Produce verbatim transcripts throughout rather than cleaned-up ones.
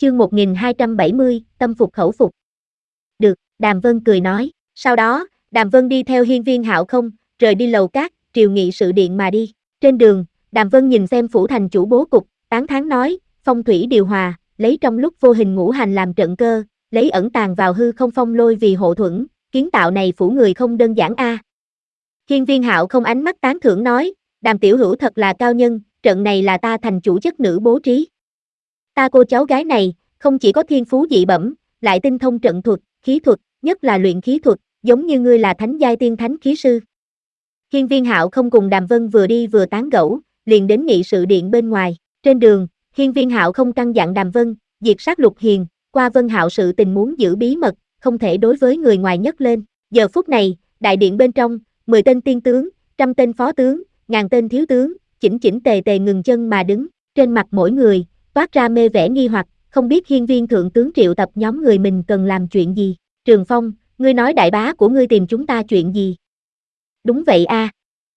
chương một nghìn hai trăm bảy mươi, tâm phục khẩu phục. Được, Đàm Vân cười nói. Sau đó, Đàm Vân đi theo Hiên Viên Hạo không, rời đi lầu cát, triều nghị sự điện mà đi. Trên đường, Đàm Vân nhìn xem phủ thành chủ bố cục, tán thán nói, phong thủy điều hòa, lấy trong lúc vô hình ngũ hành làm trận cơ, lấy ẩn tàng vào hư không phong lôi vì hộ thuẫn, kiến tạo này phủ người không đơn giản a. À. Hiên Viên Hạo không ánh mắt tán thưởng nói, Đàm tiểu hữu thật là cao nhân, trận này là ta thành chủ chất nữ bố trí. Ta cô cháu gái này, không chỉ có thiên phú dị bẩm, lại tinh thông trận thuật, khí thuật, nhất là luyện khí thuật, giống như ngươi là thánh giai tiên thánh khí sư. Hiên Viên Hạo không cùng Đàm Vân vừa đi vừa tán gẫu, liền đến nghị sự điện bên ngoài. Trên đường, Hiên Viên Hạo không căn dặn Đàm Vân, diệt sát Lục Hiền, qua Vân Hạo sự tình muốn giữ bí mật, không thể đối với người ngoài nhấc lên. Giờ phút này, đại điện bên trong, mười tên tiên tướng, trăm tên phó tướng, ngàn tên thiếu tướng, chỉnh chỉnh tề tề ngừng chân mà đứng, trên mặt mỗi người toát ra mê vẻ nghi hoặc, không biết Hiên Viên thượng tướng triệu tập nhóm người mình cần làm chuyện gì. Trường Phong, ngươi nói đại bá của ngươi tìm chúng ta chuyện gì? Đúng vậy a. À.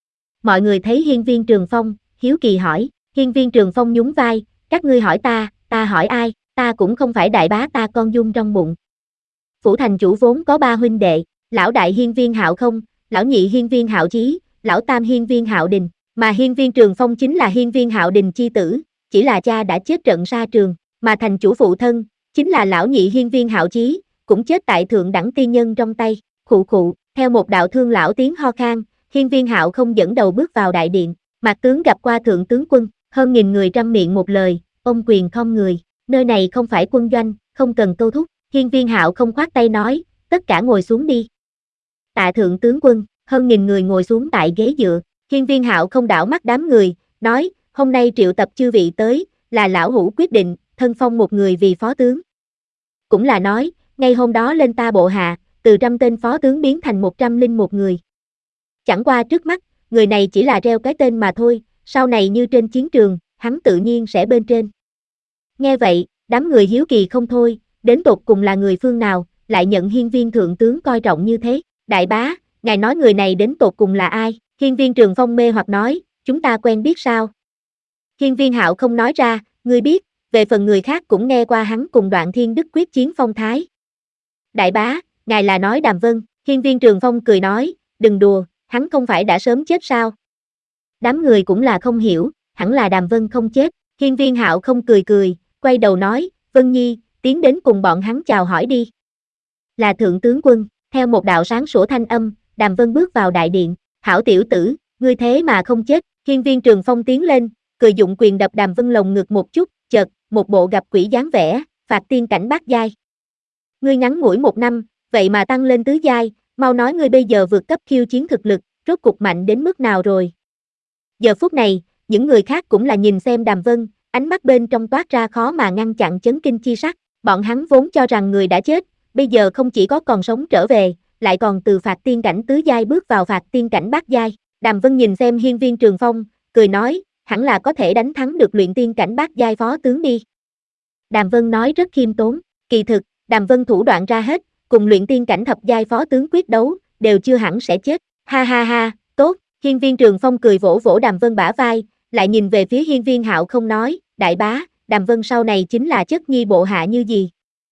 Mọi người thấy Hiên Viên Trường Phong, hiếu kỳ hỏi. Hiên Viên Trường Phong nhún vai, các ngươi hỏi ta, ta hỏi ai, ta cũng không phải đại bá ta con dung trong bụng. Phủ thành chủ vốn có ba huynh đệ, lão đại Hiên Viên Hạo không, lão nhị Hiên Viên Hạo Chí, lão tam Hiên Viên Hạo Đình, mà Hiên Viên Trường Phong chính là Hiên Viên Hạo Đình chi tử, chỉ là cha đã chết trận sa trường, mà thành chủ phụ thân, chính là lão nhị Hiên Viên Hạo Chí, cũng chết tại thượng đẳng tiên nhân trong tay. Khụ khụ, theo một đạo thương lão tiếng ho khan, Hiên Viên Hạo không dẫn đầu bước vào đại điện, Mạc tướng gặp qua thượng tướng quân, hơn nghìn người trăm miệng một lời, ôm quyền không người, nơi này không phải quân doanh, không cần câu thúc. Hiên Viên Hạo không khoát tay nói, tất cả ngồi xuống đi. Tạ thượng tướng quân, hơn nghìn người ngồi xuống tại ghế dựa. Hiên Viên Hạo không đảo mắt đám người, nói, hôm nay triệu tập chư vị tới, là lão hữu quyết định, thân phong một người vì phó tướng. Cũng là nói, ngay hôm đó lên ta bộ hạ, từ trăm tên phó tướng biến thành một trăm linh một người. Chẳng qua trước mắt, người này chỉ là treo cái tên mà thôi, sau này như trên chiến trường, hắn tự nhiên sẽ bên trên. Nghe vậy, đám người hiếu kỳ không thôi, đến tột cùng là người phương nào, lại nhận Hiên Viên thượng tướng coi trọng như thế. Đại bá, ngài nói người này đến tột cùng là ai? Hiên Viên Trường Phong mê hoặc nói, chúng ta quen biết sao? Hiên Viên Hạo không nói ra, ngươi biết, về phần người khác cũng nghe qua hắn cùng Đoạn Thiên Đức quyết chiến phong thái. Đại bá, ngài là nói Đàm Vân? Hiên Viên Trường Phong cười nói, đừng đùa, hắn không phải đã sớm chết sao? Đám người cũng là không hiểu, hẳn là Đàm Vân không chết. Hiên Viên Hạo không cười cười, quay đầu nói, Vân Nhi, tiến đến cùng bọn hắn chào hỏi đi. Là thượng tướng quân, theo một đạo sáng sủa thanh âm, Đàm Vân bước vào đại điện. Hảo tiểu tử, ngươi thế mà không chết. Hiên Viên Trường Phong tiến lên, cười dụng quyền đập Đàm Vân lồng ngực một chút, chợt, một bộ gặp quỷ dáng vẻ, phạt tiên cảnh bát giai. Ngươi ngắn ngủi một năm, vậy mà tăng lên tứ giai, mau nói ngươi bây giờ vượt cấp khiêu chiến thực lực, rốt cục mạnh đến mức nào rồi. Giờ phút này, những người khác cũng là nhìn xem Đàm Vân, ánh mắt bên trong toát ra khó mà ngăn chặn chấn kinh chi sắc. Bọn hắn vốn cho rằng người đã chết, bây giờ không chỉ có còn sống trở về, lại còn từ phạt tiên cảnh tứ giai bước vào phạt tiên cảnh bát giai. Đàm Vân nhìn xem Hiên Viên Trường Phong, cười nói, hẳn là có thể đánh thắng được luyện tiên cảnh bát giai phó tướng đi. Đàm Vân nói rất khiêm tốn, kỳ thực, Đàm Vân thủ đoạn ra hết, cùng luyện tiên cảnh thập giai phó tướng quyết đấu, đều chưa hẳn sẽ chết. Ha ha ha, tốt. Hiên Viên Trường Phong cười vỗ vỗ Đàm Vân bả vai, lại nhìn về phía Hiên Viên Hạo không nói, đại bá, Đàm Vân sau này chính là chất nhi bộ hạ như gì?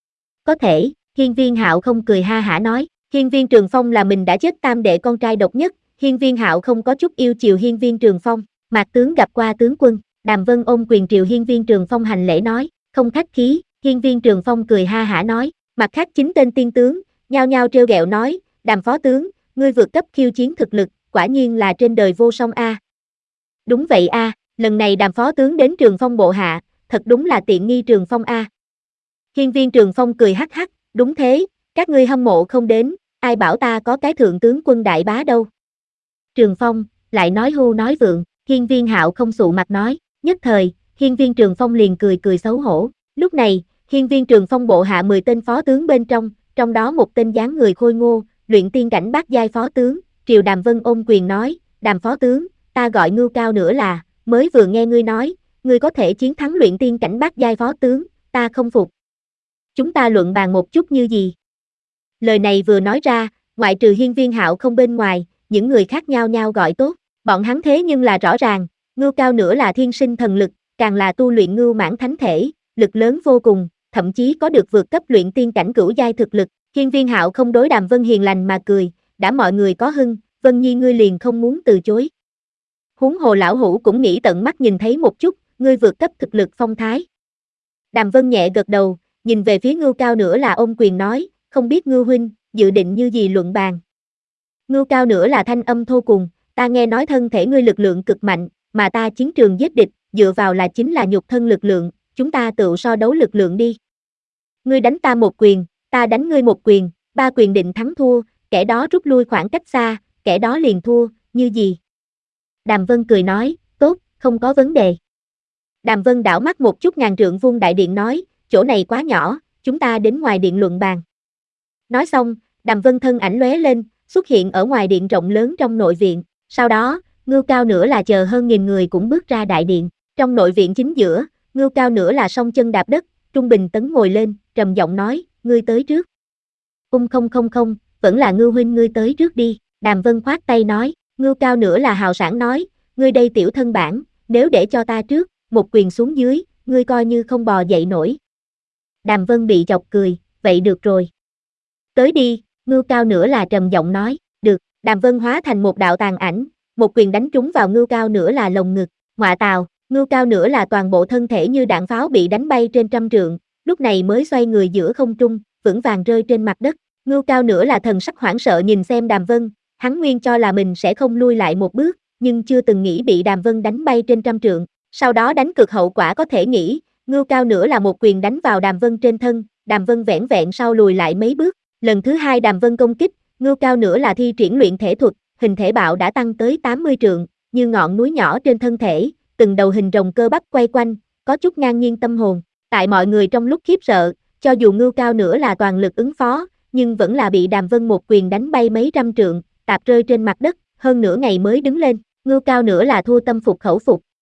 Có thể, Hiên Viên Hạo không cười ha hả nói, Hiên Viên Trường Phong là mình đã chết tam đệ con trai độc nhất, Hiên Viên Hạo không có chút yêu chiều Hiên Viên Trường Phong. Mạc tướng gặp qua tướng quân. Đàm Vân ôm quyền triều Hiên Viên Trường Phong hành lễ nói, không khách khí. Hiên Viên Trường Phong cười ha hả nói, mặt khác chín tên tiên tướng, nhao nhao trêu ghẹo nói, Đàm phó tướng, ngươi vượt cấp khiêu chiến thực lực, quả nhiên là trên đời vô song a. Đúng vậy a, lần này Đàm phó tướng đến Trường Phong bộ hạ, thật đúng là tiện nghi Trường Phong a. Hiên Viên Trường Phong cười hắc hắc, đúng thế, các ngươi hâm mộ không đến, ai bảo ta có cái thượng tướng quân đại bá đâu. Trường Phong, lại nói hưu nói vượng. Hiên Viên Hạo không sụ mặt nói, nhất thời, Hiên Viên Trường Phong liền cười cười xấu hổ. Lúc này, Hiên Viên Trường Phong bộ hạ mười tên phó tướng bên trong, trong đó một tên dáng người khôi ngô, luyện tiên cảnh bát giai phó tướng, triều Đàm Vân ôm quyền nói, Đàm phó tướng, ta gọi ngưu cao nữa là, mới vừa nghe ngươi nói, ngươi có thể chiến thắng luyện tiên cảnh bát giai phó tướng, ta không phục. Chúng ta luận bàn một chút như gì? Lời này vừa nói ra, ngoại trừ Hiên Viên Hạo không bên ngoài, những người khác nhau nhau gọi tốt. Bọn hắn thế nhưng là rõ ràng, ngưu cao nữa là thiên sinh thần lực, càng là tu luyện ngưu mãn thánh thể, lực lớn vô cùng, thậm chí có được vượt cấp luyện tiên cảnh cửu giai thực lực. Hiên Viên Hạo không đối Đàm Vân hiền lành mà cười, đã mọi người có hưng, Vân Nhi ngươi liền không muốn từ chối. Huống hồ lão hủ cũng nghĩ tận mắt nhìn thấy một chút, ngươi vượt cấp thực lực phong thái. Đàm Vân nhẹ gật đầu, nhìn về phía Ngưu Cao nữa là ôm quyền nói, không biết Ngưu huynh, dự định như gì luận bàn. Ngưu Cao nữa là thanh âm thô cùng, ta nghe nói thân thể ngươi lực lượng cực mạnh, mà ta chiến trường giết địch, dựa vào là chính là nhục thân lực lượng, chúng ta tự so đấu lực lượng đi. Ngươi đánh ta một quyền, ta đánh ngươi một quyền, ba quyền định thắng thua, kẻ đó rút lui khoảng cách xa, kẻ đó liền thua, như gì? Đàm Vân cười nói, tốt, không có vấn đề. Đàm Vân đảo mắt một chút ngàn trượng vuông đại điện nói, chỗ này quá nhỏ, chúng ta đến ngoài điện luận bàn. Nói xong, Đàm Vân thân ảnh lóe lên, xuất hiện ở ngoài điện rộng lớn trong nội viện, sau đó, Ngưu Cao nữa là chờ hơn nghìn người cũng bước ra đại điện, trong nội viện chính giữa, Ngưu Cao nữa là song chân đạp đất, Trung Bình Tấn ngồi lên, trầm giọng nói, ngươi tới trước. Ung không không không, vẫn là Ngưu huynh ngươi tới trước đi, Đàm Vân khoát tay nói, Ngưu Cao nữa là hào sảng nói, ngươi đây tiểu thân bản, nếu để cho ta trước, một quyền xuống dưới, ngươi coi như không bò dậy nổi. Đàm Vân bị chọc cười, vậy được rồi. Tới đi, Ngưu Cao nữa là trầm giọng nói, được, Đàm Vân hóa thành một đạo tàn ảnh, một quyền đánh trúng vào Ngưu Cao nữa là lồng ngực, ngọa tào, Ngưu Cao nữa là toàn bộ thân thể như đạn pháo bị đánh bay trên trăm trượng, lúc này mới xoay người giữa không trung, vững vàng rơi trên mặt đất. Ngưu Cao nữa là thần sắc hoảng sợ nhìn xem Đàm Vân, hắn nguyên cho là mình sẽ không lui lại một bước, nhưng chưa từng nghĩ bị Đàm Vân đánh bay trên trăm trượng, sau đó đánh cực hậu quả có thể nghĩ, Ngưu Cao nữa là một quyền đánh vào Đàm Vân trên thân, Đàm Vân vẻn vẹn sau lùi lại mấy bước, lần thứ hai Đàm Vân công kích, Ngưu Cao nữa là thi triển luyện thể thuật, hình thể bạo đã tăng tới tám mươi trượng, như ngọn núi nhỏ trên thân thể, từng đầu hình rồng cơ bắp quay quanh, có chút ngang nhiên tâm hồn, tại mọi người trong lúc khiếp sợ, cho dù Ngưu Cao nữa là toàn lực ứng phó, nhưng vẫn là bị Đàm Vân một quyền đánh bay mấy trăm trượng, tạp rơi trên mặt đất, hơn nửa ngày mới đứng lên, Ngưu Cao nữa là thua tâm phục khẩu phục,